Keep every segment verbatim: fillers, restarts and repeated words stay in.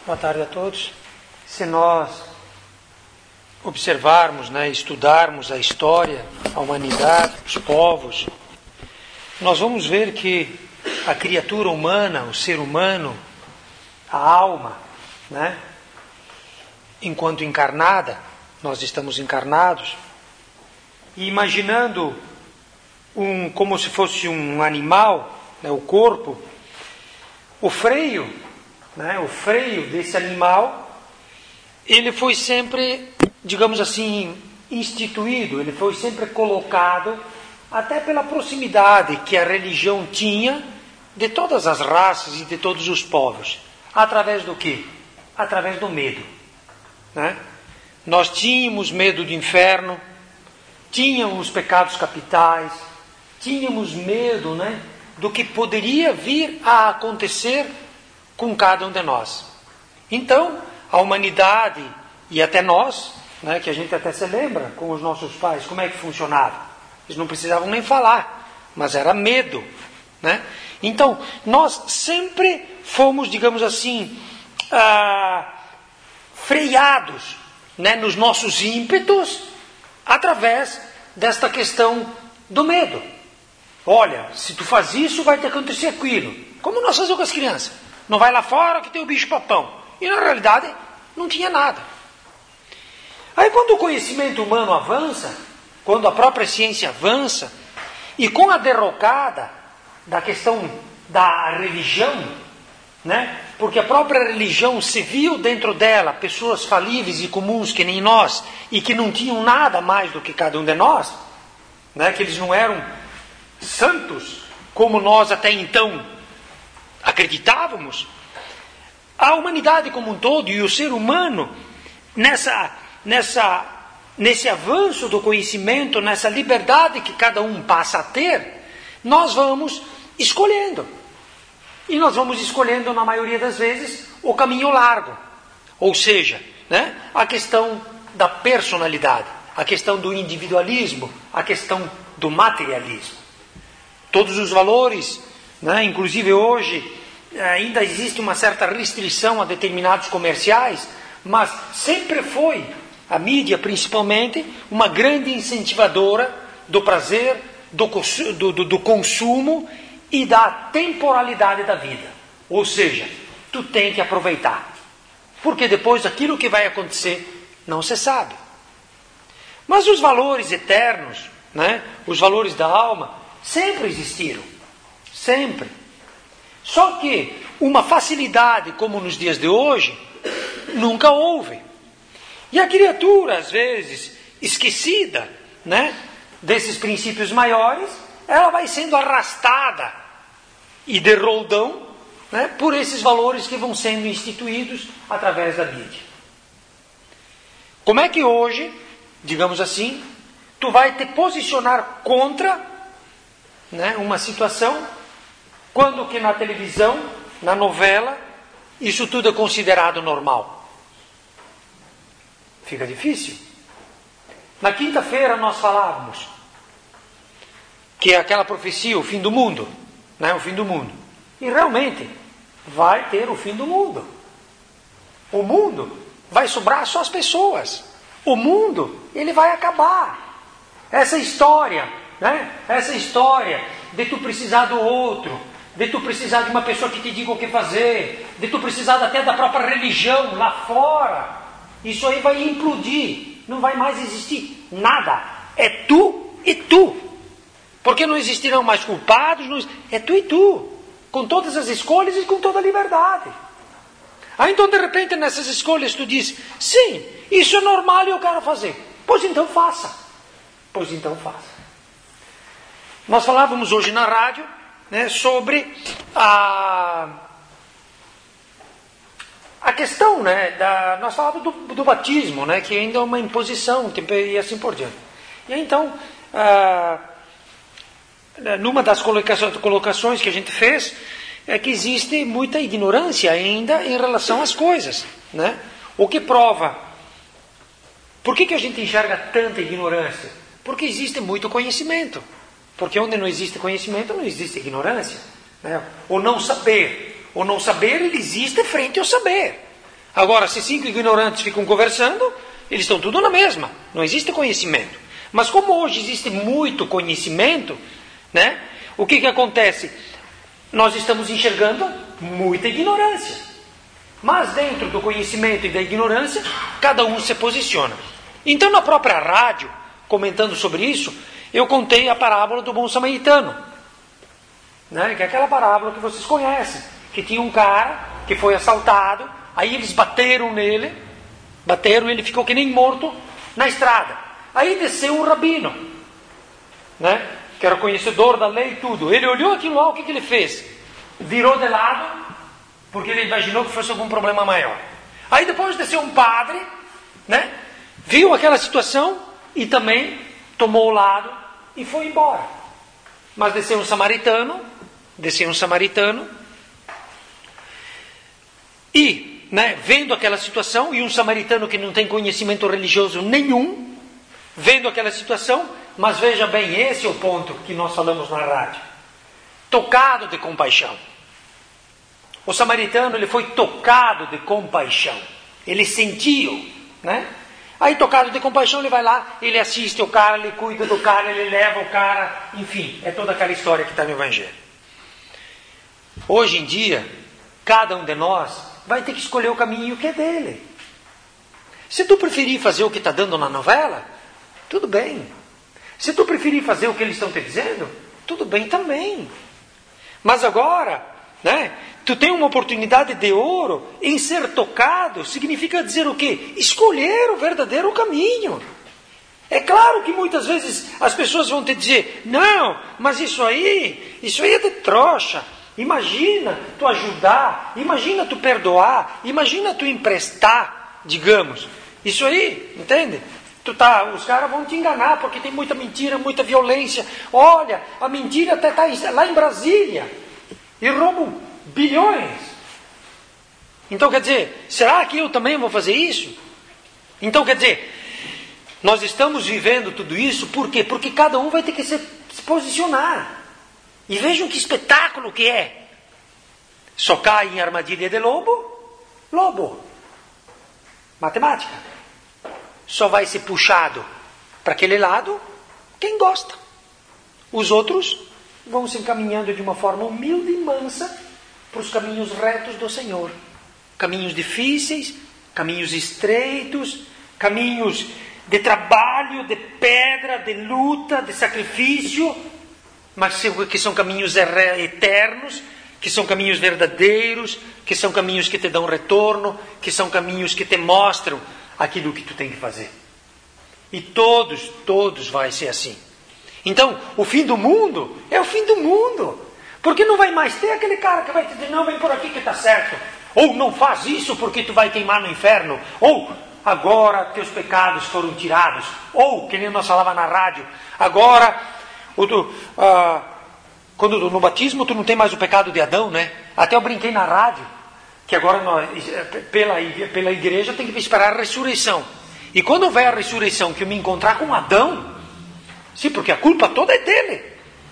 Boa tarde a todos. Se nós observarmos, né, estudarmos a história, a humanidade, os povos, nós vamos ver que a criatura humana, o ser humano, a alma, né, enquanto encarnada, nós estamos encarnados, e imaginando um, como se fosse um animal, né, o corpo, o freio, né, o freio desse animal, ele foi sempre, digamos assim, instituído, ele foi sempre colocado, até pela proximidade que a religião tinha de todas as raças e de todos os povos. Através do quê? Através do medo. Né? Nós tínhamos medo do inferno, tínhamos pecados capitais, tínhamos medo, né, do que poderia vir a acontecer com cada um de nós. Então, a humanidade e até nós, né, que a gente até se lembra com os nossos pais, como é que funcionava? Eles não precisavam nem falar, mas era medo. Né? Então, nós sempre fomos, digamos assim, ah, freados, né, nos nossos ímpetos através desta questão do medo. Olha, se tu faz isso, vai te acontecer aquilo. Como nós fazemos com as crianças? Não vai lá fora que tem o bicho papão. E na realidade, não tinha nada. Aí quando o conhecimento humano avança, quando a própria ciência avança, e com a derrocada da questão da religião, né? Porque a própria religião se viu dentro dela pessoas falíveis e comuns que nem nós, e que não tinham nada mais do que cada um de nós, né? Que eles não eram santos como nós até então acreditávamos. A humanidade como um todo e o ser humano, nessa, nessa, nesse avanço do conhecimento, nessa liberdade que cada um passa a ter, nós vamos escolhendo. E nós vamos escolhendo, na maioria das vezes, o caminho largo. Ou seja, né, a questão da personalidade, a questão do individualismo, a questão do materialismo. Todos os valores, né, inclusive hoje, ainda existe uma certa restrição a determinados comerciais, mas sempre foi, a mídia principalmente, uma grande incentivadora do prazer, do, do, do, do consumo e da temporalidade da vida. Ou seja, tu tem que aproveitar, porque depois aquilo que vai acontecer não se sabe. Mas os valores eternos, né, os valores da alma, sempre existiram, sempre. Só que uma facilidade como nos dias de hoje, nunca houve. E a criatura, às vezes, esquecida, né, desses princípios maiores, ela vai sendo arrastada e de roldão, né, por esses valores que vão sendo instituídos através da mídia. Como é que hoje, digamos assim, tu vai te posicionar contra, né, uma situação, quando que na televisão, na novela, isso tudo é considerado normal? Fica difícil. Na quinta-feira nós falávamos que é aquela profecia, o fim do mundo, né, o fim do mundo. E realmente vai ter o fim do mundo. O mundo vai sobrar só as pessoas. O mundo, ele vai acabar. Essa história, né, essa história de tu precisar do outro, de tu precisar de uma pessoa que te diga o que fazer, de tu precisar até da própria religião lá fora, isso aí vai implodir, não vai mais existir nada, é tu e tu, porque não existirão mais culpados, não, é tu e tu, com todas as escolhas e com toda a liberdade. Aí então de repente nessas escolhas tu diz, sim, isso é normal e eu quero fazer, pois então faça, pois então faça. Nós falávamos hoje na rádio, né, sobre a, a questão, né, da, nós falávamos do, do batismo, né, que ainda é uma imposição e assim por diante. E então, ah, numa das colocações, colocações que a gente fez, é que existe muita ignorância ainda em relação às coisas. Né? O que prova. Por que, que a gente enxerga tanta ignorância? Porque existe muito conhecimento. Porque onde não existe conhecimento, não existe ignorância. Né? O não saber. O não saber, ele existe frente ao saber. Agora, se cinco ignorantes ficam conversando, eles estão tudo na mesma. Não existe conhecimento. Mas como hoje existe muito conhecimento, né? O que que acontece? Nós estamos enxergando muita ignorância. Mas dentro do conhecimento e da ignorância, cada um se posiciona. Então, na própria rádio, comentando sobre isso, eu contei a parábola do bom samaritano, né? Que é aquela parábola que vocês conhecem, que tinha um cara que foi assaltado, aí eles bateram nele, bateram e ele ficou que nem morto na estrada. Aí desceu um rabino, né? Que era conhecedor da lei e tudo. Ele olhou aquilo lá, o que, que ele fez? Virou de lado, porque ele imaginou que fosse algum problema maior. Aí depois desceu um padre, né? Viu aquela situação e também tomou o lado e foi embora. Mas desceu um samaritano, desceu um samaritano, e, né, vendo aquela situação, e um samaritano que não tem conhecimento religioso nenhum, vendo aquela situação, mas veja bem, esse é o ponto que nós falamos na rádio. Tocado de compaixão. O samaritano, ele foi tocado de compaixão. Ele sentiu, né? Aí, tocado de compaixão, ele vai lá, ele assiste o cara, ele cuida do cara, ele leva o cara, enfim, é toda aquela história que está no Evangelho. Hoje em dia, cada um de nós vai ter que escolher o caminho que é dele. Se tu preferir fazer o que está dando na novela, tudo bem. Se tu preferir fazer o que eles estão te dizendo, tudo bem também. Mas agora, né, tu tem uma oportunidade de ouro em ser tocado, significa dizer o quê? Escolher o verdadeiro caminho. É claro que muitas vezes as pessoas vão te dizer, não, mas isso aí, isso aí é de trouxa. Imagina tu ajudar, imagina tu perdoar, imagina tu emprestar, digamos. Isso aí, entende? Tu tá, os caras vão te enganar porque tem muita mentira, muita violência. Olha, a mentira até está lá em Brasília e roubam bilhões. Então, quer dizer, será que eu também vou fazer isso? Então, quer dizer, nós estamos vivendo tudo isso, por quê? Porque cada um vai ter que se, se posicionar. E vejam que espetáculo que é. Só cai em armadilha de lobo, lobo. Matemática. Só vai ser puxado para aquele lado quem gosta. Os outros vão se encaminhando de uma forma humilde e mansa para os caminhos retos do Senhor. Caminhos difíceis, caminhos estreitos, caminhos de trabalho, de pedra, de luta, de sacrifício, mas que são caminhos eternos, que são caminhos verdadeiros, que são caminhos que te dão retorno, que são caminhos que te mostram aquilo que tu tem que fazer. E todos, todos vai ser assim. Então, o fim do mundo é o fim do mundo. Porque não vai mais ter aquele cara que vai te dizer, não, vem por aqui que está certo. Ou não faz isso porque tu vai queimar no inferno. Ou agora teus pecados foram tirados. Ou, que nem nós falava na rádio, agora, o, uh, quando no batismo tu não tem mais o pecado de Adão, né? Até eu brinquei na rádio, que agora nós, pela, pela igreja tem que esperar a ressurreição. E quando houver a ressurreição, que eu me encontrar com Adão, sim, porque a culpa toda é dele.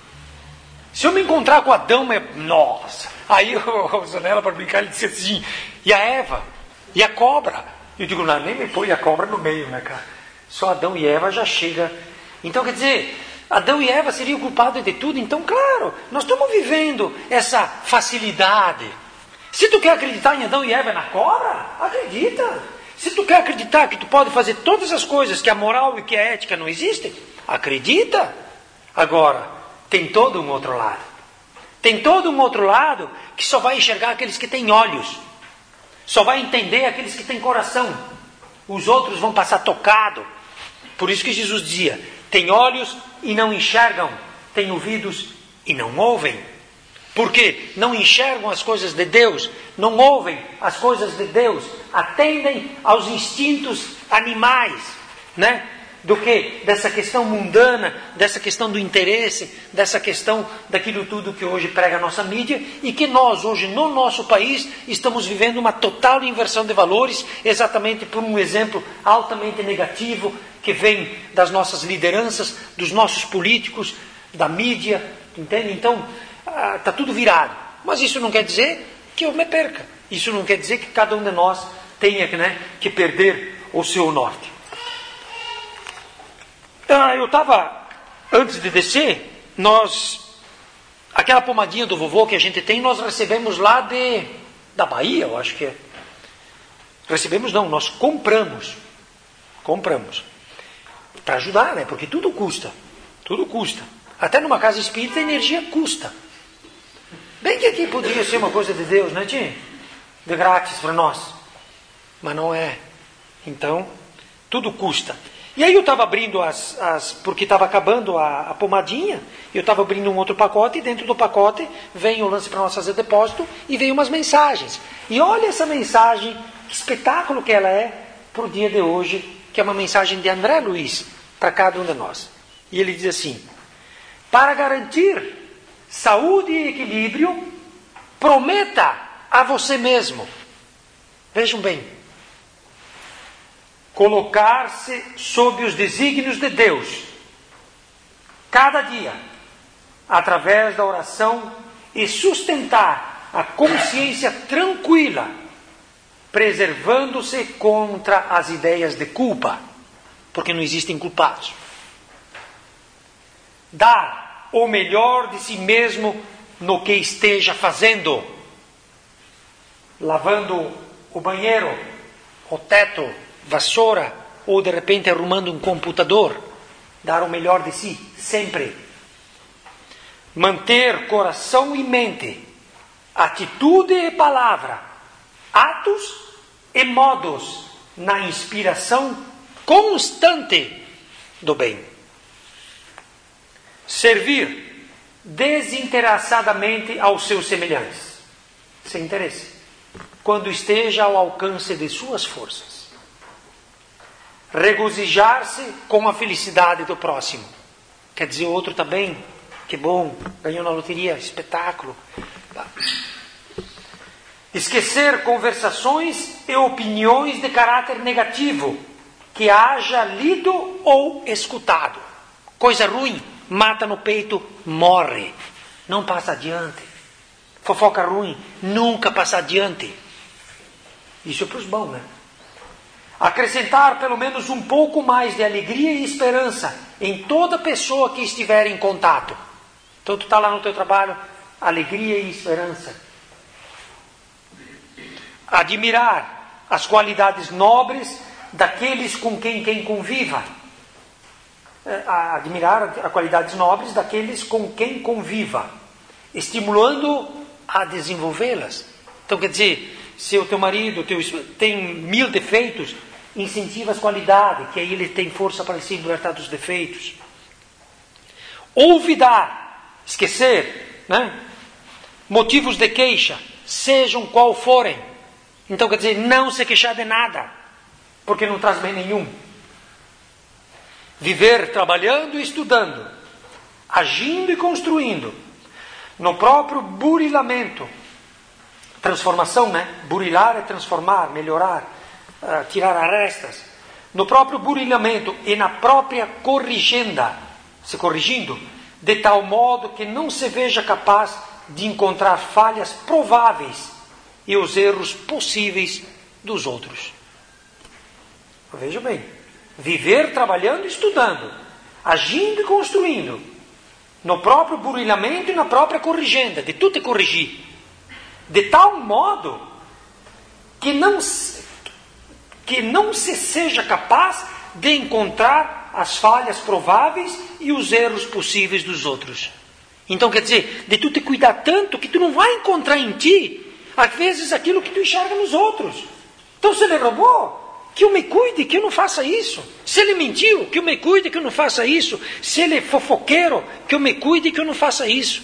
Se eu me encontrar com Adão, é... nossa. Aí o Zanella, para brincar, ele disse assim, e a Eva? E a cobra? Eu digo, não, nem me põe a cobra no meio, né, cara? Só Adão e Eva já chega. Então, quer dizer, Adão e Eva seriam culpados de tudo. Então, claro, nós estamos vivendo essa facilidade. Se tu quer acreditar em Adão e Eva na cobra, acredita. Se tu quer acreditar que tu pode fazer todas as coisas que a moral e que a ética não existem, acredita. Agora, tem todo um outro lado. Tem todo um outro lado que só vai enxergar aqueles que têm olhos. Só vai entender aqueles que têm coração. Os outros vão passar tocado. Por isso que Jesus dizia, tem olhos e não enxergam, tem ouvidos e não ouvem. Porque não enxergam as coisas de Deus, não ouvem as coisas de Deus, atendem aos instintos animais, né? Do que dessa questão mundana, dessa questão do interesse, dessa questão daquilo tudo que hoje prega a nossa mídia e que nós hoje no nosso país estamos vivendo uma total inversão de valores, exatamente por um exemplo altamente negativo que vem das nossas lideranças, dos nossos políticos, da mídia, entende? Então, está tudo virado. Mas isso não quer dizer que eu me perca. Isso não quer dizer que cada um de nós tenha, né, que perder o seu norte. Ah, eu estava, antes de descer, nós, aquela pomadinha do vovô que a gente tem, nós recebemos lá de, da Bahia, eu acho que é. Recebemos não, nós compramos. Compramos. Para ajudar, né? Porque tudo custa. Tudo custa. Até numa casa espírita a energia custa. Bem que aqui poderia ser uma coisa de Deus, né, tia? De grátis para nós. Mas não é. Então, tudo custa. E aí eu estava abrindo as, as... porque estava acabando a, a pomadinha, eu estava abrindo um outro pacote, e dentro do pacote vem o lance para nós fazer depósito, e vem umas mensagens. E olha essa mensagem, que espetáculo que ela é para o dia de hoje, que é uma mensagem de André Luiz, para cada um de nós. E ele diz assim: para garantir saúde e equilíbrio, prometa a você mesmo. Vejam bem. Colocar-se sob os desígnios de Deus, cada dia, através da oração, e sustentar a consciência tranquila, preservando-se contra as ideias de culpa, porque não existem culpados. Dar o melhor de si mesmo no que esteja fazendo, lavando o banheiro, o teto, vassoura, ou de repente arrumando um computador. Dar o melhor de si, sempre. Manter coração e mente, atitude e palavra, atos e modos na inspiração constante do bem. Servir desinteressadamente aos seus semelhantes, sem interesse, quando esteja ao alcance de suas forças. Regozijar-se com a felicidade do próximo. Quer dizer, o outro está bem, que bom, ganhou na loteria, espetáculo. Esquecer conversações e opiniões de caráter negativo que haja lido ou escutado. Coisa ruim, mata no peito, morre. Não passa adiante. Fofoca ruim, nunca passa adiante. Isso é para os bons, né? Acrescentar pelo menos um pouco mais de alegria e esperança em toda pessoa que estiver em contato. Então tu está lá no teu trabalho, alegria e esperança. Admirar as qualidades nobres daqueles com quem, quem conviva. Admirar as qualidades nobres daqueles com quem conviva, estimulando a desenvolvê-las. Então quer dizer, se o teu marido o teu, tem mil defeitos, incentiva as qualidades, que aí ele tem força para se libertar dos defeitos. Olvidar, esquecer, né? Motivos de queixa, sejam qual forem. Então quer dizer, não se queixar de nada, porque não traz bem nenhum. Viver trabalhando e estudando, agindo e construindo, no próprio burilamento. Transformação, né? Burilar é transformar, melhorar, uh, tirar arestas. No próprio burilhamento e na própria corrigenda, se corrigindo, de tal modo que não se veja capaz de encontrar falhas prováveis e os erros possíveis dos outros. Veja bem, viver trabalhando e estudando, agindo e construindo, no próprio burilhamento e na própria corrigenda, de tu te corrigir, de tal modo que não, que não se seja capaz de encontrar as falhas prováveis e os erros possíveis dos outros. Então quer dizer, de tu te cuidar tanto que tu não vai encontrar em ti, às vezes, aquilo que tu enxerga nos outros. Então se ele roubou, que eu me cuide, que eu não faça isso. Se ele mentiu, que eu me cuide, que eu não faça isso. Se ele é fofoqueiro, que eu me cuide, que eu não faça isso.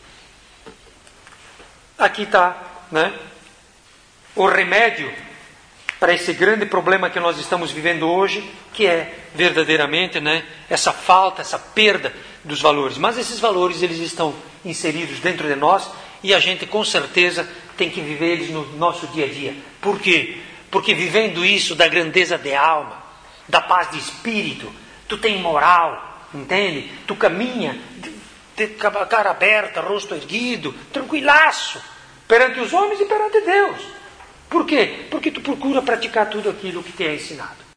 Aqui está, né, o remédio para esse grande problema que nós estamos vivendo hoje, que é verdadeiramente, né, essa falta, essa perda dos valores. Mas esses valores, eles estão inseridos dentro de nós e a gente com certeza tem que viver eles no nosso dia a dia. Por quê? Porque vivendo isso da grandeza de alma, da paz de espírito, tu tem moral, entende? Tu caminha de cara aberta, rosto erguido, tranquilaço, perante os homens e perante Deus. Por quê? Porque tu procura praticar tudo aquilo que te é ensinado.